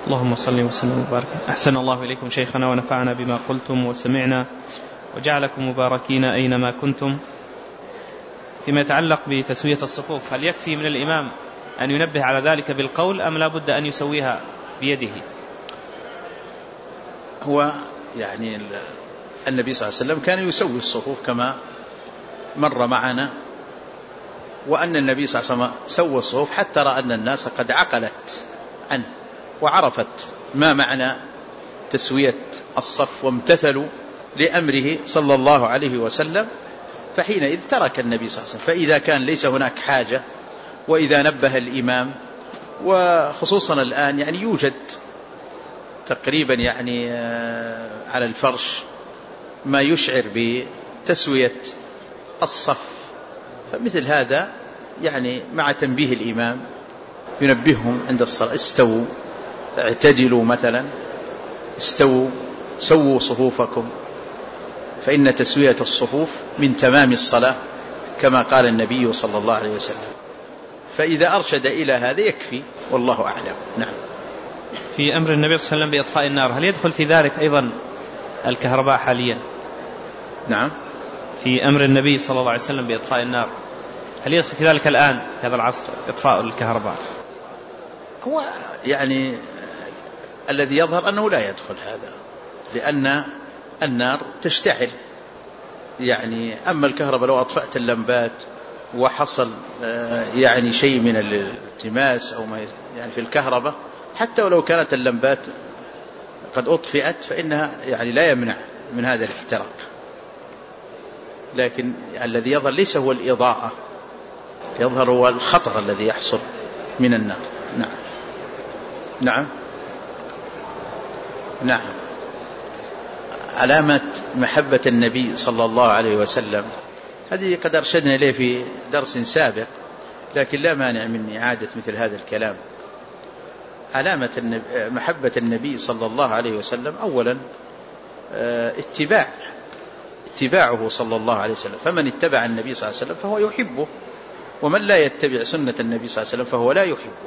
اللهم صل وسلم وبارك. أحسن الله إليكم شيخنا ونفعنا بما قلتم وسمعنا وجعلكم مباركين أينما كنتم. فيما يتعلق بتسوية الصفوف، هل يكفي من الإمام أن ينبه على ذلك بالقول أم لا بد أن يسويها بيده؟ هو يعني النبي صلى الله عليه وسلم كان يسوي الصفوف كما مر معنا، وأن النبي صلى الله عليه وسلم سوى الصفوف حتى رأى أن الناس قد عقلت عنه وعرفت ما معنى تسوية الصف وامتثلوا لأمره صلى الله عليه وسلم، فحينئذ ترك النبي صلى الله عليه وسلم. فإذا كان ليس هناك حاجة، وإذا نبه الإمام، وخصوصا الآن يعني يوجد تقريبا يعني على الفرش ما يشعر بتسوية الصف، فمثل هذا يعني مع تنبيه الإمام ينبههم عند الصلاة: استووا، اعتدلوا، مثلا استووا، سووا صفوفكم، فإن تسوية الصفوف من تمام الصلاة كما قال النبي صلى الله عليه وسلم. فإذا أرشد إلى هذا يكفي، والله أعلم. نعم. في أمر النبي صلى الله عليه وسلم بإطفاء النار، هل يدخل في ذلك أيضا الكهرباء حاليا؟ نعم. في أمر النبي صلى الله عليه وسلم بإطفاء النار، هل يدخل في ذلك الآن في هذا العصر إطفاء الكهرباء؟ هو يعني الذي يظهر أنه لا يدخل هذا، لأن النار تشتعل يعني. أما الكهرباء لو أطفأت اللمبات وحصل يعني شيء من الالتماس أو ما يعني في الكهرباء، حتى ولو كانت اللمبات قد أطفئت فإنها يعني لا يمنع من هذا الاحتراق. لكن الذي يظهر ليس هو الإضاءة، يظهر هو الخطر الذي يحصل من النار. نعم. نعم. نعم. علامة محبة النبي صلى الله عليه وسلم هذه قد أرشدنا إليه في درس سابق، لكن لا مانع من إعادة مثل هذا الكلام. علامة محبة النبي صلى الله عليه وسلم أولا اتباعه صلى الله عليه وسلم، فمن اتبع النبي صلى الله عليه وسلم فهو يحبه، ومن لا يتبع سنة النبي صلى الله عليه وسلم فهو لا يحبه.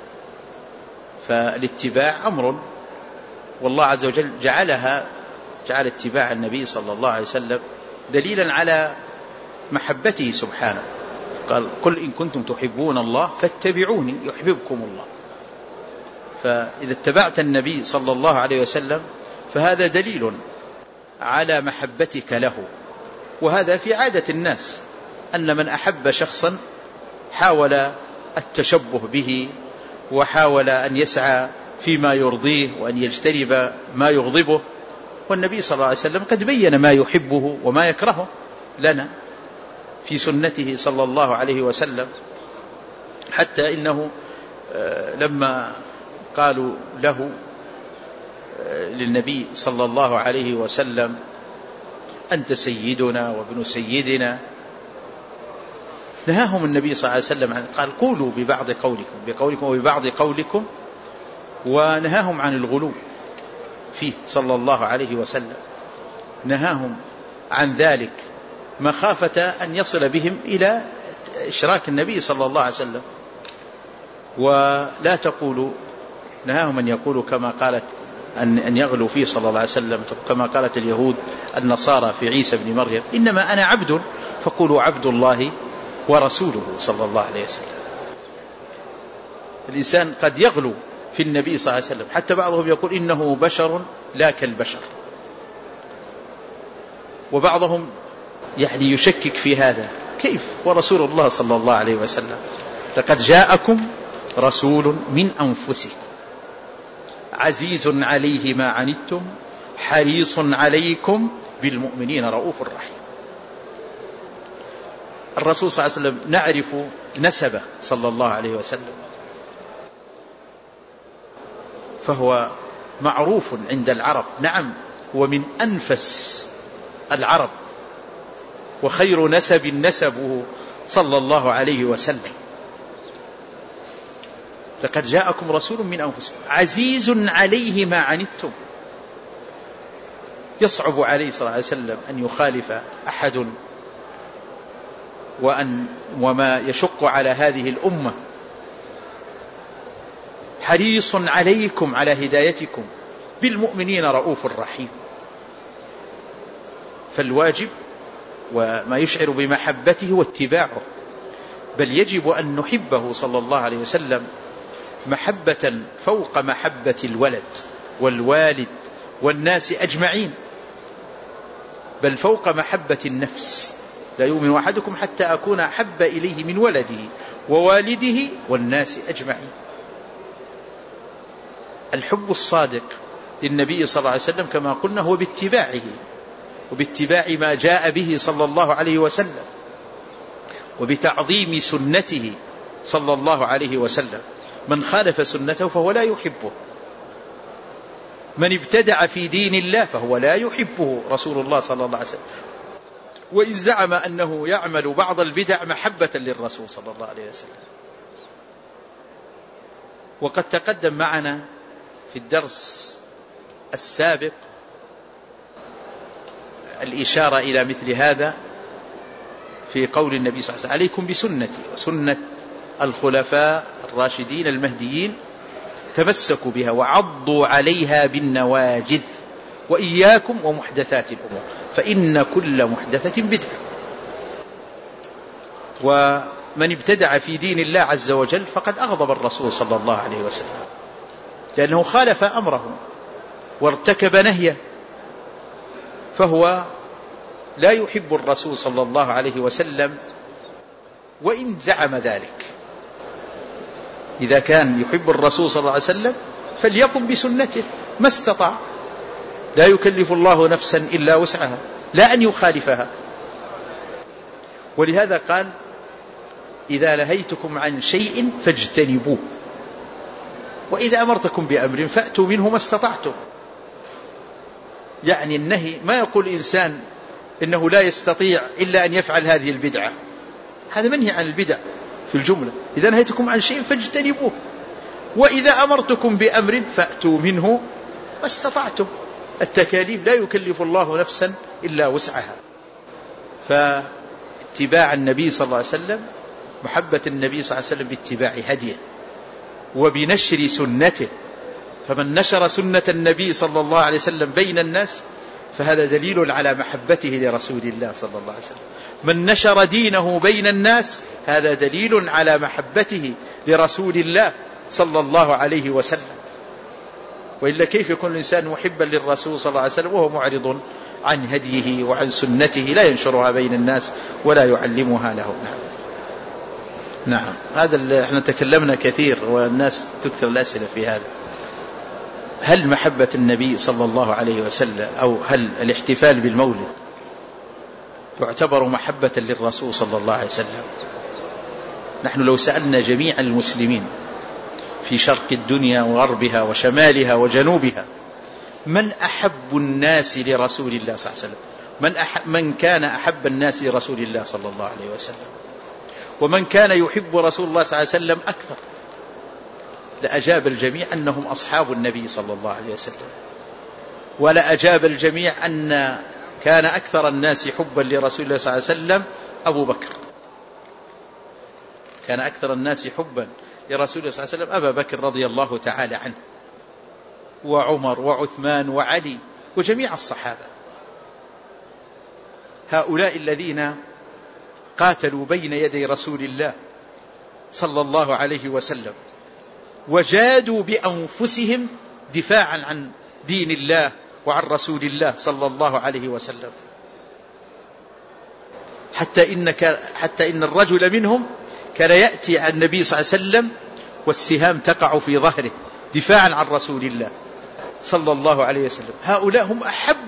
فالاتباع أمر، والله عز وجل جعل اتباع النبي صلى الله عليه وسلم دليلا على محبته سبحانه. قال: قل إن كنتم تحبون الله فاتبعوني يحببكم الله. فإذا اتبعت النبي صلى الله عليه وسلم فهذا دليل على محبتك له. وهذا في عادة الناس، أن من أحب شخصا حاول التشبه به، وحاول أن يسعى فيما يرضيه وأن يجتنب ما يغضبه. والنبي صلى الله عليه وسلم قد بين ما يحبه وما يكرهه لنا في سنته صلى الله عليه وسلم، حتى إنه لما قالوا له للنبي صلى الله عليه وسلم: أنت سيدنا وابن سيدنا، نهاهم النبي صلى الله عليه وسلم قال: قولوا ببعض قولكم وببعض قولكم، ونهاهم عن الغلو فيه صلى الله عليه وسلم. نهاهم عن ذلك مخافة أن يصل بهم إلى إشراك النبي صلى الله عليه وسلم. ولا تقولوا، نهاهم أن يقولوا كما قالت أن يغلوا فيه صلى الله عليه وسلم، كما قالت اليهود النصارى في عيسى بن مريم: إنما أنا عبد فقولوا عبد الله ورسوله صلى الله عليه وسلم. الإنسان قد يغلو في النبي صلى الله عليه وسلم، حتى بعضهم يقول إنه بشر لا كالبشر، وبعضهم يعني يشكك في هذا. كيف ورسول الله صلى الله عليه وسلم؟ لقد جاءكم رسول من أنفسكم عزيز عليه ما عنتم حريص عليكم بالمؤمنين رؤوف رحيم. الرسول صلى الله عليه وسلم نعرف نسبه صلى الله عليه وسلم، فهو معروف عند العرب. نعم، ومن أنفس العرب، وخير نسب نسبه صلى الله عليه وسلم. لقد جاءكم رسول من أنفسكم عزيز عليه ما عنتم. يصعب عليه صلى الله عليه وسلم أن يخالف أحد، وما يشق على هذه الأمة حريص عليكم على هدايتكم بالمؤمنين رؤوف رحيم. فالواجب وما يشعر بمحبته واتباعه، بل يجب أن نحبه صلى الله عليه وسلم محبة فوق محبة الولد والوالد والناس أجمعين، بل فوق محبة النفس. لا يؤمن أحدكم حتى أكون أحب إليه من ولده ووالده والناس أجمعين. الحب الصادق للنبي صلى الله عليه وسلم كما قلنا هو باتباعه وباتباع ما جاء به صلى الله عليه وسلم وبتعظيم سنته صلى الله عليه وسلم. من خالف سنته فهو لا يحبه، من ابتدع في دين الله فهو لا يحبه رسول الله صلى الله عليه وسلم، وإن زعم أنه يعمل بعض البدع محبة للرسول صلى الله عليه وسلم. وقد تقدم معنا في الدرس السابق الإشارة إلى مثل هذا في قول النبي صلى الله عليه وسلم: عليكم بسنتي وسنة الخلفاء الراشدين المهديين، تمسكوا بها وعضوا عليها بالنواجذ، وإياكم ومحدثات الأمور فإن كل محدثة بدعة. ومن ابتدع في دين الله عز وجل فقد أغضب الرسول صلى الله عليه وسلم، لأنه خالف أمره وارتكب نهيه، فهو لا يحب الرسول صلى الله عليه وسلم وإن زعم ذلك. إذا كان يحب الرسول صلى الله عليه وسلم فليقم بسنته ما استطاع، لا يكلف الله نفسا إلا وسعها، لا أن يخالفها. ولهذا قال: إذا نهيتكم عن شيء فاجتنبوه، وإذا أمرتكم بأمر فأتوا منه ما استطعتم. يعني النهي ما يقول إنسان إنه لا يستطيع إلا أن يفعل هذه البدعة، هذا منهي عن البدع في الجملة. إذا نهيتكم عن شيء فاجتنبوه، وإذا أمرتكم بأمر فأتوا منه ما استطعتم. التكاليف لا يكلف الله نفسا إلا وسعها. فاتباع النبي صلى الله عليه وسلم، محبة النبي صلى الله عليه وسلم باتباع هديه وبنشر سنته. فمن نشر سنة النبي صلى الله عليه وسلم بين الناس فهذا دليل على محبته لرسول الله صلى الله عليه وسلم. من نشر دينه بين الناس هذا دليل على محبته لرسول الله صلى الله عليه وسلم. وإلا كيف يكون الإنسان محبا للرسول صلى الله عليه وسلم وهو معرض عن هديه وعن سنته، لا ينشرها بين الناس ولا يعلمها لهم. نعم، هذا احنا تكلمنا كثير والناس تكثر الأسئلة في هذا. هل محبة النبي صلى الله عليه وسلم أو هل الاحتفال بالمولد يعتبر محبة للرسول صلى الله عليه وسلم؟ نحن لو سألنا جميع المسلمين في شرق الدنيا وغربها وشمالها وجنوبها من أحب الناس لرسول الله صلى الله عليه وسلم، من كان أحب الناس لرسول الله صلى الله عليه وسلم، ومن كان يحب رسول الله صلى الله عليه وسلم أكثر، لأجاب الجميع أنهم أصحاب النبي صلى الله عليه وسلم. ولا أجاب الجميع أن كان أكثر الناس حبا لرسول الله صلى الله عليه وسلم أبو بكر، كان أكثر الناس حبا لرسول الله صلى الله عليه وسلم أبا بكر رضي الله تعالى عنه، وعمر وعثمان وعلي وجميع الصحابة. هؤلاء الذين قاتلوا بين يدي رسول الله صلى الله عليه وسلم وجادوا بأنفسهم دفاعا عن دين الله وعن رسول الله صلى الله عليه وسلم، حتى إن الرجل منهم كان يأتي على النبي صلى الله عليه وسلم والسهام تقع في ظهره دفاعا عن رسول الله صلى الله عليه وسلم. هؤلاء هم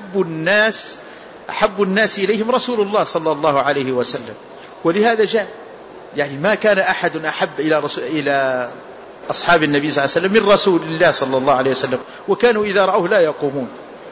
أحب الناس إليهم رسول الله صلى الله عليه وسلم. ولهذا جاء يعني ما كان أحد أحب إلى أصحاب النبي صلى الله عليه وسلم من رسول الله صلى الله عليه وسلم، وكانوا إذا رأوه لا يقومون.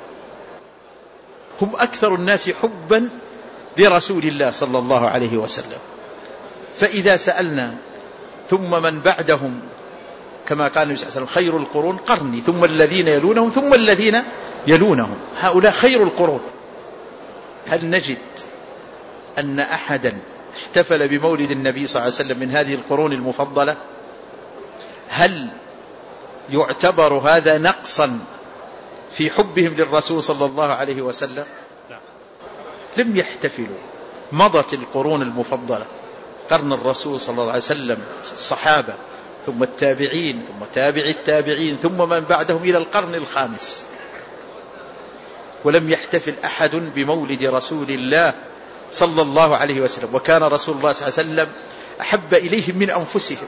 هم أكثر الناس حبا لرسول الله صلى الله عليه وسلم. فإذا سألنا ثم من بعدهم كما قال النبي صلى الله عليه وسلم: خير القرون قرني ثم الذين يلونهم ثم الذين يلونهم. هؤلاء خير القرون. هل نجد أن أحدا احتفل بمولد النبي صلى الله عليه وسلم من هذه القرون المفضلة؟ هل يعتبر هذا نقصا في حبهم للرسول صلى الله عليه وسلم؟ لم يحتفلوا. مضت القرون المفضلة، قرن الرسول صلى الله عليه وسلم، الصحابة، ثم التابعين، ثم تابع التابعين، ثم من بعدهم إلى القرن الخامس، ولم يحتفل أحد بمولد رسول الله صلى الله عليه وسلم. وكان رسول الله صلى الله عليه وسلم أحب إليهم من أنفسهم،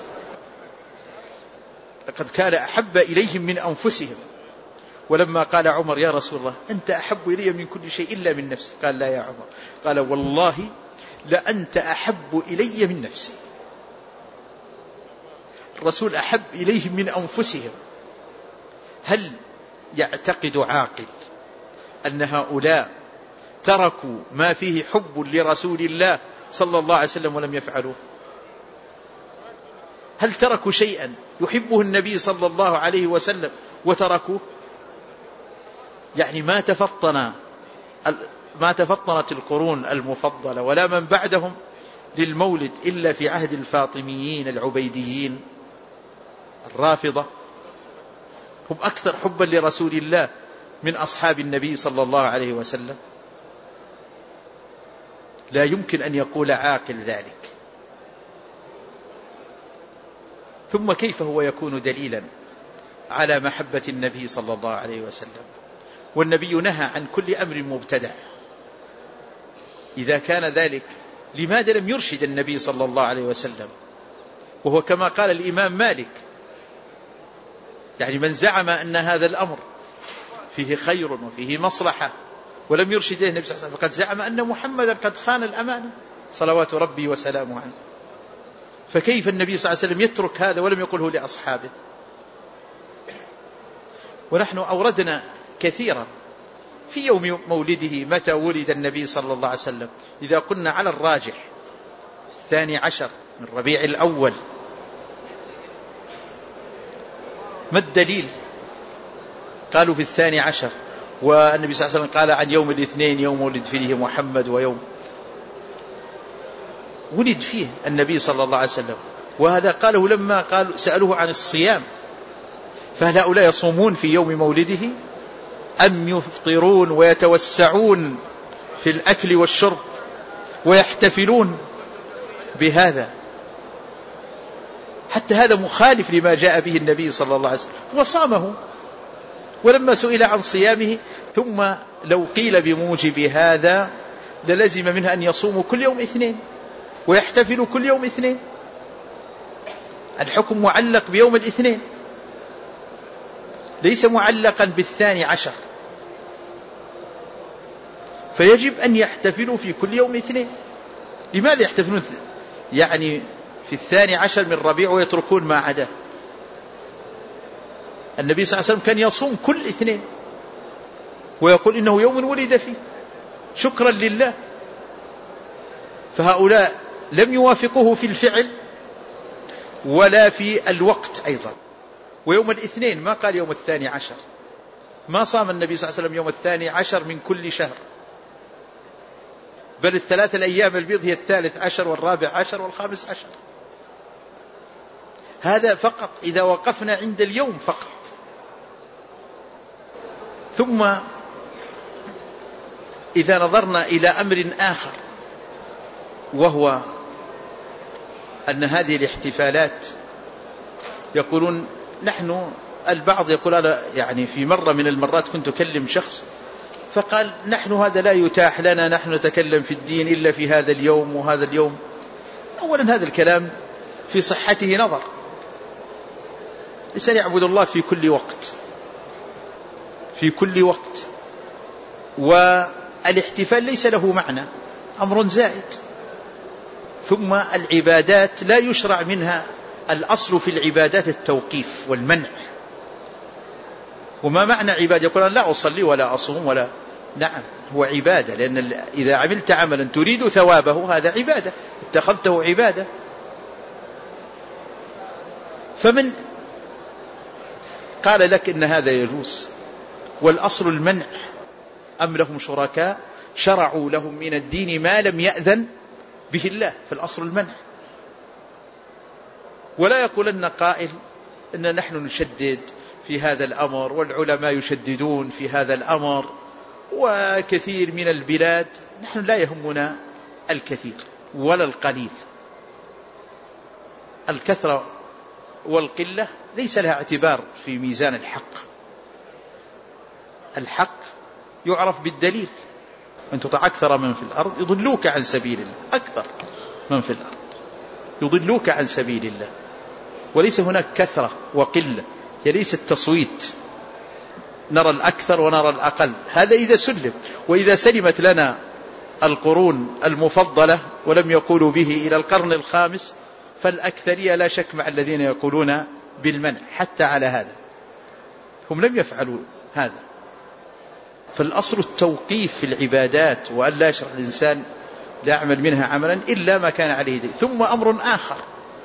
لقد كان أحب إليهم من أنفسهم. ولما قال عمر: يا رسول الله أنت أحب إلي من كل شيء إلا من نفسي، قال: لا يا عمر، قال: والله لأنت أحب إلي من نفسي. الرسول أحب إليهم من أنفسهم. هل يعتقد عاقل أن هؤلاء تركوا ما فيه حب لرسول الله صلى الله عليه وسلم ولم يفعلوه؟ هل تركوا شيئا يحبه النبي صلى الله عليه وسلم وتركوه؟ يعني ما تفطنت القرون المفضلة ولا من بعدهم للمولد إلا في عهد الفاطميين العبيديين الرافضة. هم أكثر حبا لرسول الله من أصحاب النبي صلى الله عليه وسلم. لا يمكن أن يقول عاقل ذلك. ثم كيف هو يكون دليلا على محبة النبي صلى الله عليه وسلم؟ والنبي نهى عن كل أمر مبتدع. إذا كان ذلك لماذا لم يرشد النبي صلى الله عليه وسلم؟ وهو كما قال الإمام مالك، يعني من زعم أن هذا الأمر فيه خير وفيه مصلحة ولم يرشد إليه النبي صلى الله عليه وسلم فقد زعم أن محمدا قد خان الأمانة صلوات ربي وسلامه عنه. فكيف النبي صلى الله عليه وسلم يترك هذا ولم يقله لأصحابه؟ ونحن أوردنا كثيرا في يوم مولده متى ولد النبي صلى الله عليه وسلم. إذا قلنا على الراجح 12 من ربيع الأول، ما الدليل؟ قالوا في 12، والنبي صلى الله عليه وسلم قال عن يوم الاثنين يوم ولد فيه محمد ويوم ولد فيه النبي صلى الله عليه وسلم. وهذا قاله لما قال سألوه عن الصيام، فهل هؤلاء يصومون في يوم مولده أم يفطرون ويتوسعون في الأكل والشرب ويحتفلون بهذا؟ حتى هذا مخالف لما جاء به النبي صلى الله عليه وسلم، وصامه. ولما سئل عن صيامه ثم لو قيل بموجب هذا للزم منها أن يصوموا كل يوم اثنين ويحتفلوا كل يوم اثنين. الحكم معلق بيوم الاثنين ليس معلقا ب12، فيجب أن يحتفلوا في كل يوم اثنين. لماذا يحتفلون يعني في 12 من ربيع ويتركون ما عداه؟ النبي صلى الله عليه وسلم كان يصوم كل اثنين ويقول إنه يوم ولد فيه شكرا لله. فهؤلاء لم يوافقوه في الفعل ولا في الوقت أيضا. ويوم الاثنين ما قال يوم 12، ما صام النبي صلى الله عليه وسلم يوم 12 من كل شهر، بل 3 الأيام البيض هي 13 و14 و15. هذا فقط إذا وقفنا عند اليوم فقط. ثم إذا نظرنا إلى أمر آخر، وهو أن هذه الاحتفالات يقولون نحن، البعض يقول أنا يعني في مرة من المرات كنت أكلم شخص فقال نحن هذا لا يتاح لنا، نحن نتكلم في الدين إلا في هذا اليوم وهذا اليوم. أولا هذا الكلام في صحته نظر. الإنسان يعبد الله في كل وقت، في كل وقت، والاحتفال ليس له معنى، أمر زائد. ثم العبادات لا يشرع منها، الأصل في العبادات التوقيف والمنع. وما معنى عبادة؟ يقول لا أصلي ولا أصوم ولا، نعم هو عبادة، لأن إذا عملت عملا تريد ثوابه هذا عبادة، اتخذته عبادة. فمن قال لك إن هذا يجوز والأصل المنع، أم لهم شركاء شرعوا لهم من الدين ما لم يأذن به الله، في الأصل المنع. ولا يقولن قائل إن نحن نشدد في هذا الأمر والعلماء يشددون في هذا الأمر، وكثير من البلاد نحن لا يهمنا الكثير ولا القليل. الكثرة والقلة ليس لها اعتبار في ميزان الحق. الحق يعرف بالدليل. أن تطع أكثر من في الأرض يضلوك عن سبيل الله، أكثر من في الأرض يضلوك عن سبيل الله. وليس هناك كثرة وقلة، هي ليست تصويت نرى الأكثر ونرى الأقل، هذا إذا سلم. وإذا سلمت لنا القرون المفضلة ولم يقولوا به إلى القرن الخامس، فالأكثرية لا شك مع الذين يقولون بالمنع. حتى على هذا هم لم يفعلوا هذا. فالأصل التوقيف في العبادات، وأن لا يشرع الإنسان لا يعمل منها عملا إلا ما كان عليه دليل. ثم أمر آخر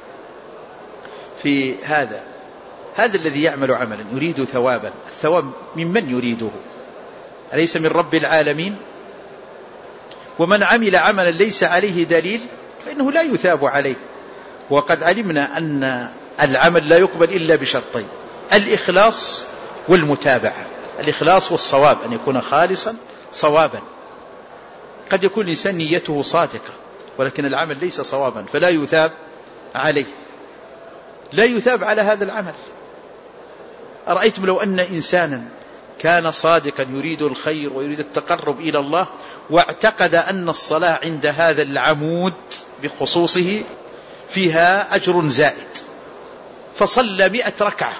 في هذا الذي يعمل عملا يريد ثوابا، الثواب ممن يريده؟ أليس من رب العالمين؟ ومن عمل عملا ليس عليه دليل فإنه لا يثاب عليه. وقد علمنا أن العمل لا يقبل إلا بشرطين: الإخلاص والمتابعة. الإخلاص والصواب، أن يكون خالصا صوابا. قد يكون الإنسان نيته صادقة ولكن العمل ليس صوابا فلا يثاب عليه، لا يثاب على هذا العمل. أرأيتم لو أن إنسانا كان صادقا يريد الخير ويريد التقرب إلى الله، واعتقد أن الصلاة عند هذا العمود بخصوصه فيها أجر زائد، فصلى 100 ركعة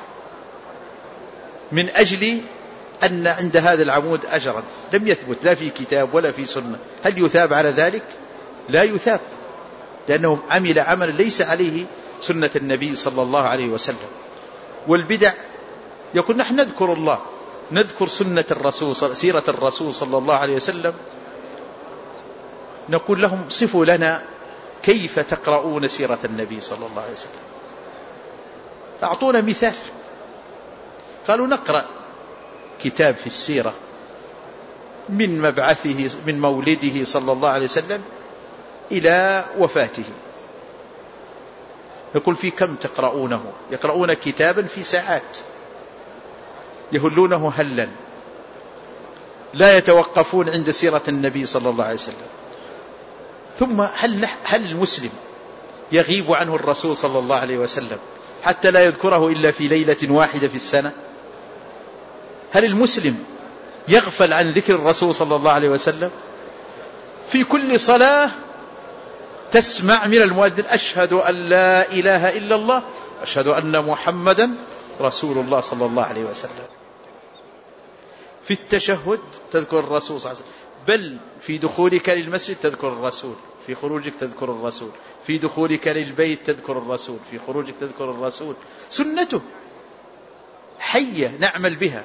من أجل أن عند هذا العمود أجرا، لم يثبت لا في كتاب ولا في سنة. هل يثاب على ذلك؟ لا يثاب، لأنه عمل عملا ليس عليه سنة النبي صلى الله عليه وسلم. والبدع يقول نحن نذكر الله، نذكر سنة الرسول، سيرة الرسول صلى الله عليه وسلم. نقول لهم صفوا لنا كيف تقرؤون سيرة النبي صلى الله عليه وسلم، أعطونا مثال. قالوا نقرأ كتاب في السيرة من مبعثه، من مولده صلى الله عليه وسلم إلى وفاته. نقول في كم تقرؤونه؟ يقرؤون كتابا في ساعات، يهلونه هلا، لا يتوقفون عند سيرة النبي صلى الله عليه وسلم. ثم هل المسلم يغيب عنه الرسول صلى الله عليه وسلم حتى لا يذكره إلا في ليلة واحدة في السنة؟ هل المسلم يغفل عن ذكر الرسول صلى الله عليه وسلم؟ في كل صلاة تسمع من المؤذن أشهد أن لا إله إلا الله، أشهد أن محمدا رسول الله صلى الله عليه وسلم. في التشهد تذكر الرسول صلى الله عليه وسلم، بل في دخولك للمسجد تذكر الرسول، في خروجك تذكر الرسول، في دخولك للبيت تذكر الرسول، في خروجك تذكر الرسول. سنته حية نعمل بها.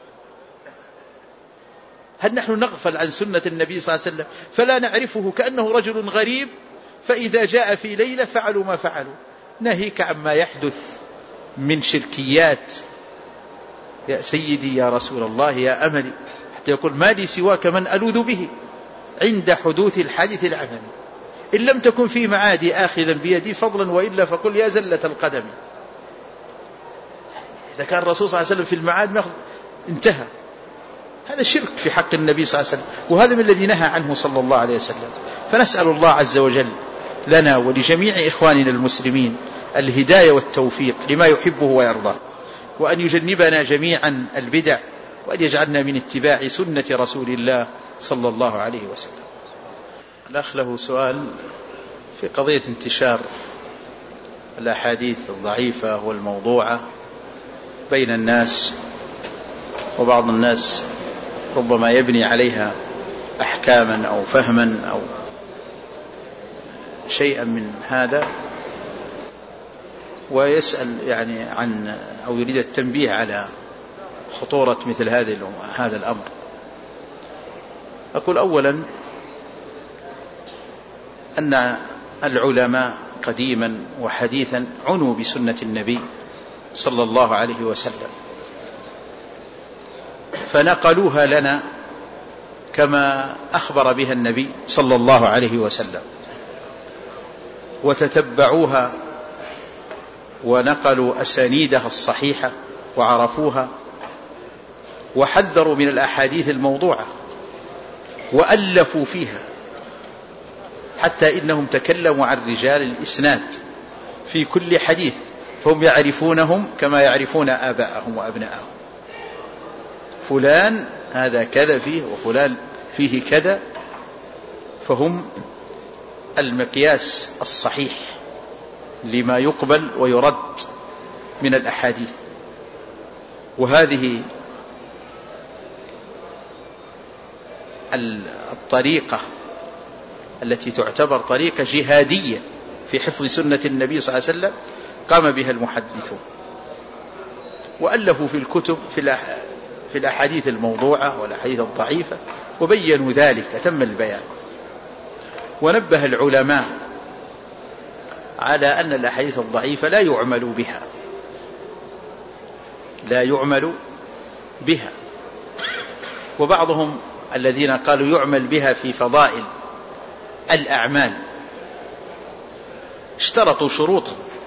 هل نحن نغفل عن سنة النبي صلى الله عليه وسلم فلا نعرفه كأنه رجل غريب، فإذا جاء في ليلة فعلوا ما فعلوا؟ ناهيك عما يحدث من شركيات. يا سيدي يا رسول الله يا أملي، حتى يقول ما لي سواك من ألوذ به عند حدوث الحادث العملي، إن لم تكن في معادي آخذا بيدي فضلا وإلا فقل يا زلة القدم. إذا كان الرسول صلى الله عليه وسلم في المعاد انتهى. هذا شرك في حق النبي صلى الله عليه وسلم، وهذا من الذي نهى عنه صلى الله عليه وسلم. فنسأل الله عز وجل لنا ولجميع إخواننا المسلمين الهداية والتوفيق لما يحبه ويرضاه، وأن يجنبنا جميعا البدع، وأن يجعلنا من اتباع سنة رسول الله صلى الله عليه وسلم. الأخ له سؤال في قضية انتشار الأحاديث الضعيفة والموضوعة بين الناس، وبعض الناس ربما يبني عليها أحكاما أو فهما أو شيئا من هذا، ويسأل يعني عن أو يريد التنبيه على خطورة مثل هذا الأمر. أقول أولا أن العلماء قديما وحديثا عنوا بسنة النبي صلى الله عليه وسلم، فنقلوها لنا كما أخبر بها النبي صلى الله عليه وسلم، وتتبعوها ونقلوا أسانيدها الصحيحة وعرفوها، وحذروا من الأحاديث الموضوعة وألفوا فيها، حتى إنهم تكلموا عن رجال الإسناد في كل حديث، فهم يعرفونهم كما يعرفون آباءهم وأبناءهم. فلان هذا كذا فيه وفلان فيه كذا، فهم المقياس الصحيح لما يقبل ويرد من الأحاديث. وهذه الطريقة التي تعتبر طريقة جهادية في حفظ سنة النبي صلى الله عليه وسلم قام بها المحدثون، وألفوا في الكتب في الأحاديث الموضوعة والأحاديث الضعيفة، وبينوا ذلك أتم البيان. ونبه العلماء على أن الأحاديث الضعيفة لا يعمل بها. وبعضهم الذين قالوا يعمل بها في فضائل الأعمال اشترطوا شروطا،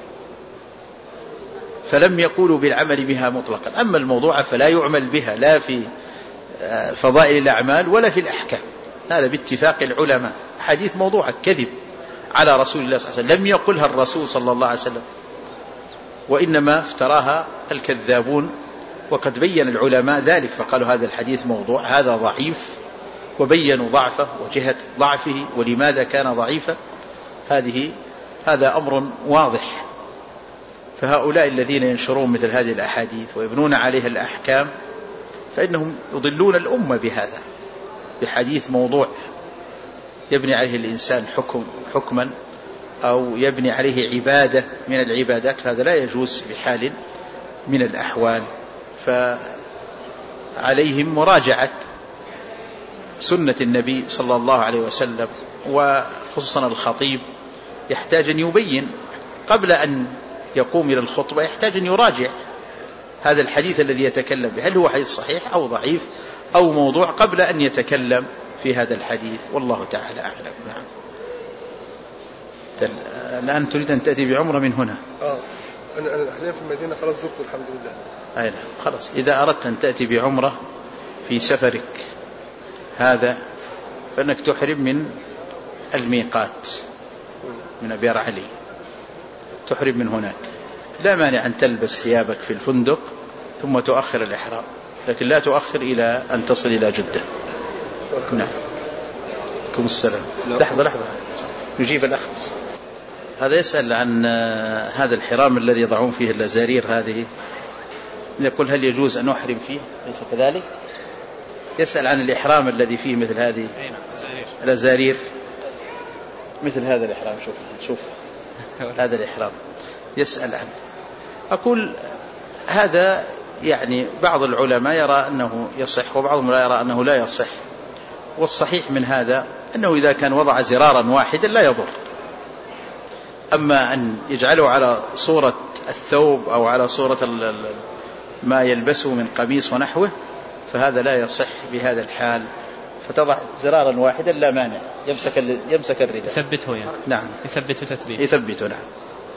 فلم يقولوا بالعمل بها مطلقا. أما الموضوعة فلا يعمل بها لا في فضائل الأعمال ولا في الأحكام، هذا باتفاق العلماء. حديث موضوعة كذب على رسول الله صلى الله عليه وسلم، لم يقلها الرسول صلى الله عليه وسلم، وإنما افتراها الكذابون. وقد بين العلماء ذلك، فقالوا هذا الحديث موضوع، هذا ضعيف، وبينوا ضعفه وجهة ضعفه ولماذا كان ضعيفا. هذا أمر واضح. فهؤلاء الذين ينشرون مثل هذه الأحاديث ويبنون عليها الأحكام فإنهم يضلون الأمة بهذا، بحديث موضوع يبني عليه الإنسان حكما أو يبني عليه عبادة من العبادات، هذا لا يجوز بحال من الأحوال. فعليهم مراجعة سنة النبي صلى الله عليه وسلم، وخصوصا الخطيب يحتاج أن يبين قبل أن يقوم إلى الخطبة، يحتاج أن يراجع هذا الحديث الذي يتكلم به، هل هو حديث صحيح أو ضعيف أو موضوع، قبل أن يتكلم في هذا الحديث. والله تعالى أعلم. نعم. الآن تريد أن تأتي بعمرة من هنا؟ أنا حاليا في المدينة، خلاص زرت الحمد لله. أي نعم، خلاص. إذا أردت أن تأتي بعمرة في سفرك هذا فإنك تحرم من الميقات من أبيار علي، تحرم من هناك. لا مانع أن تلبس ثيابك في الفندق ثم تؤخر الإحرام، لكن لا تؤخر إلى أن تصل إلى جدة. نعم. عليكم السلام. لحظة نجيب الأخ. هذا يسأل عن هذا الحرام الذي يضعون فيه الأزارير هذه، يقول هل يجوز أن أحرم فيه؟ ليس كذلك. يسأل عن الإحرام الذي فيه مثل هذه الأزارير، مثل هذا الإحرام. شوف هذا الإحرام يسأل عنه. أقول هذا يعني بعض العلماء يرى أنه يصح، وبعضهم لا يرى أنه لا يصح. والصحيح من هذا أنه إذا كان وضع زرارا واحدا لا يضر. أما أن يجعله على صورة الثوب أو على صورة ما يلبسه من قميص ونحوه فهذا لا يصح بهذا الحال. فتضع زرارا واحدا لا مانع، يمسك الرداء، يثبته يعني. نعم، يثبته تثبيت، يثبته. نعم.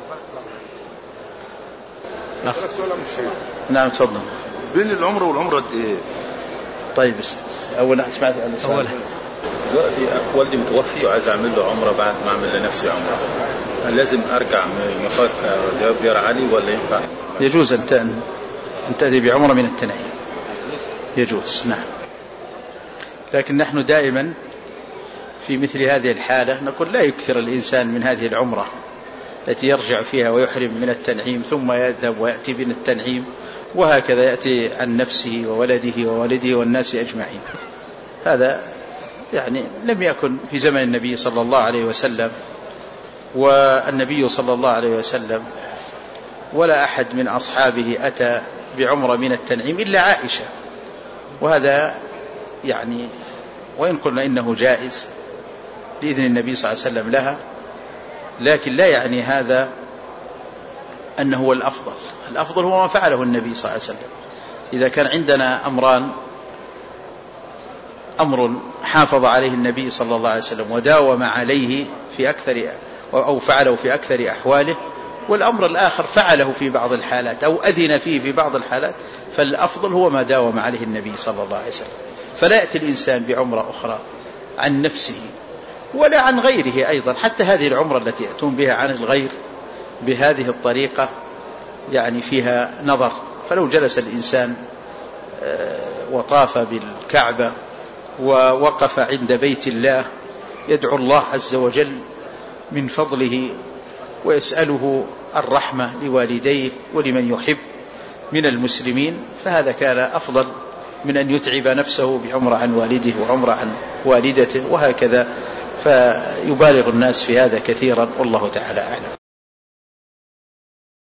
نعم تفضل. بين العمرة والعمرة قد ايه؟ طيب أولا سمعت السؤال. دلوقتي والدي متوفي وعايز أعمل له عمرة بعد ما أعمل لنفسي عمرة، هل لازم أرجع من ميقات أبيار علي ولا ينفع؟ يجوز أن تأتي بعمرة من التنعيم، يجوز. نعم. لكن نحن دائما في مثل هذه الحالة نقول لا يكثر الإنسان من هذه العمرة التي يرجع فيها ويحرم من التنعيم ثم يذهب ويأتي من التنعيم، وهكذا يأتي عن نفسه وولده ووالده والناس أجمعين. هذا يعني لم يكن في زمن النبي صلى الله عليه وسلم، والنبي صلى الله عليه وسلم ولا أحد من أصحابه أتى بعمرة من التنعيم إلا عائشة. وهذا يعني وإن قلنا إنه جائز بإذن النبي صلى الله عليه وسلم لها، لكن لا يعني هذا أنه هو الأفضل. الأفضل هو ما فعله النبي صلى الله عليه وسلم. إذا كان عندنا أمران، أمر حافظ عليه النبي صلى الله عليه وسلم وداوم عليه في أكثر أو فعله في أكثر أحواله، والأمر الآخر فعله في بعض الحالات أو أذن فيه في بعض الحالات، فالأفضل هو ما داوم عليه النبي صلى الله عليه وسلم. فلا يأتي الإنسان بعمرة أخرى عن نفسه ولا عن غيره أيضا. حتى هذه العمرة التي يأتون بها عن الغير بهذه الطريقة يعني فيها نظر. فلو جلس الإنسان وطاف بالكعبة ووقف عند بيت الله يدعو الله عز وجل من فضله ويسأله الرحمة لوالديه ولمن يحب من المسلمين، فهذا كان أفضل من أن يتعب نفسه بعمرة عن والده وعمرة عن والدته وهكذا. فيبالغ الناس في هذا كثيرا، والله تعالى أعلم.